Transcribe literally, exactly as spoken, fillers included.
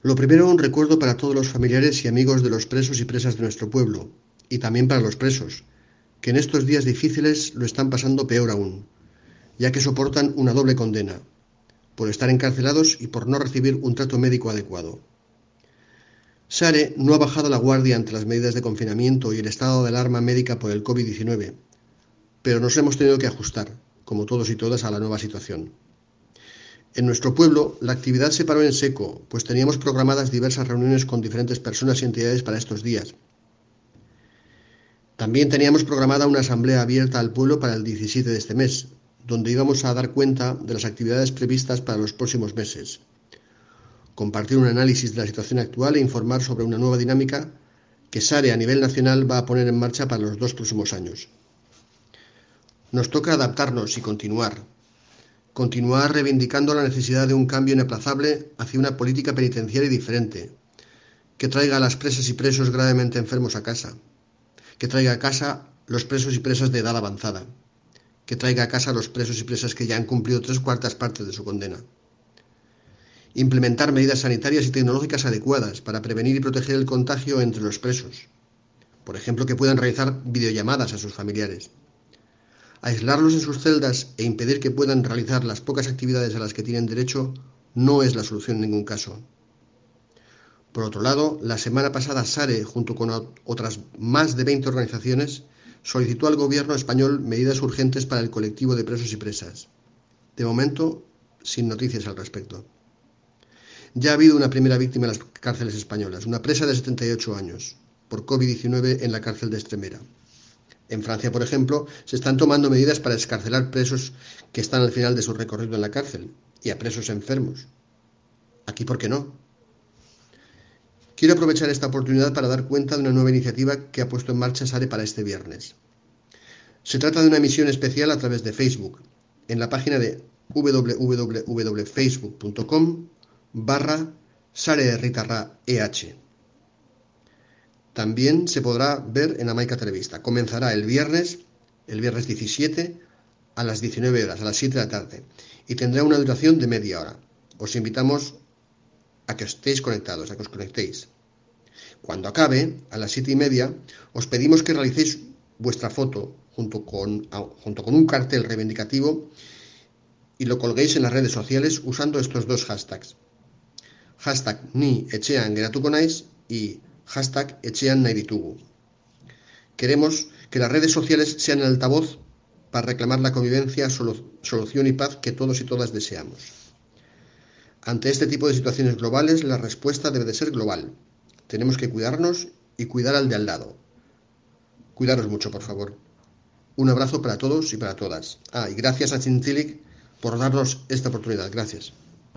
Lo primero, un recuerdo para todos los familiares y amigos de los presos y presas de nuestro pueblo, y también para los presos, que en estos días difíciles lo están pasando peor aún, ya que soportan una doble condena, por estar encarcelados y por no recibir un trato médico adecuado. Sare no ha bajado la guardia ante las medidas de confinamiento y el estado de alarma médica por el COVID diecinueve, pero nos hemos tenido que ajustar, como todos y todas, a la nueva situación. En nuestro pueblo, la actividad se paró en seco, pues teníamos programadas diversas reuniones con diferentes personas y entidades para estos días. También teníamos programada una asamblea abierta al pueblo para el diecisiete de este mes, donde íbamos a dar cuenta de las actividades previstas para los próximos meses, compartir un análisis de la situación actual e informar sobre una nueva dinámica que Sare a nivel nacional va a poner en marcha para los dos próximos años. Nos toca adaptarnos y continuar. Continuar reivindicando la necesidad de un cambio inaplazable hacia una política penitenciaria diferente, que traiga a las presas y presos gravemente enfermos a casa, que traiga a casa los presos y presas de edad avanzada, que traiga a casa los presos y presas que ya han cumplido tres cuartas partes de su condena. Implementar medidas sanitarias y tecnológicas adecuadas para prevenir y proteger el contagio entre los presos. Por ejemplo, que puedan realizar videollamadas a sus familiares. Aislarlos en sus celdas e impedir que puedan realizar las pocas actividades a las que tienen derecho no es la solución en ningún caso. Por otro lado, la semana pasada Sare, junto con otras más de veinte organizaciones, solicitó al gobierno español medidas urgentes para el colectivo de presos y presas. De momento, sin noticias al respecto. Ya ha habido una primera víctima en las cárceles españolas, una presa de setenta y ocho años, por COVID diecinueve en la cárcel de Extremera. En Francia, por ejemplo, se están tomando medidas para excarcelar presos que están al final de su recorrido en la cárcel y a presos enfermos. Aquí, ¿por qué no? Quiero aprovechar esta oportunidad para dar cuenta de una nueva iniciativa que ha puesto en marcha Sare para este viernes. Se trata de una emisión especial a través de Facebook, en la página de www.facebook.com barra sareherritarraeh. También se podrá ver en Amaica Televista. Comenzará el viernes, el viernes diecisiete, a las diecinueve horas, a las siete de la tarde, y tendrá una duración de media hora. Os invitamos a que estéis conectados, a que os conectéis. Cuando acabe, a las siete y media, os pedimos que realicéis vuestra foto junto con, junto con un cartel reivindicativo y lo colguéis en las redes sociales usando estos dos hashtags. Hashtag ni etxean geratuko naiz y hashtag etxean nahi ditugu. Queremos que las redes sociales sean el altavoz para reclamar la convivencia, solución y paz que todos y todas deseamos. Ante este tipo de situaciones globales, la respuesta debe de ser global. Tenemos que cuidarnos y cuidar al de al lado. Cuidaros mucho, por favor. Un abrazo para todos y para todas. Ah, y gracias a Zintzilik por darnos esta oportunidad. Gracias.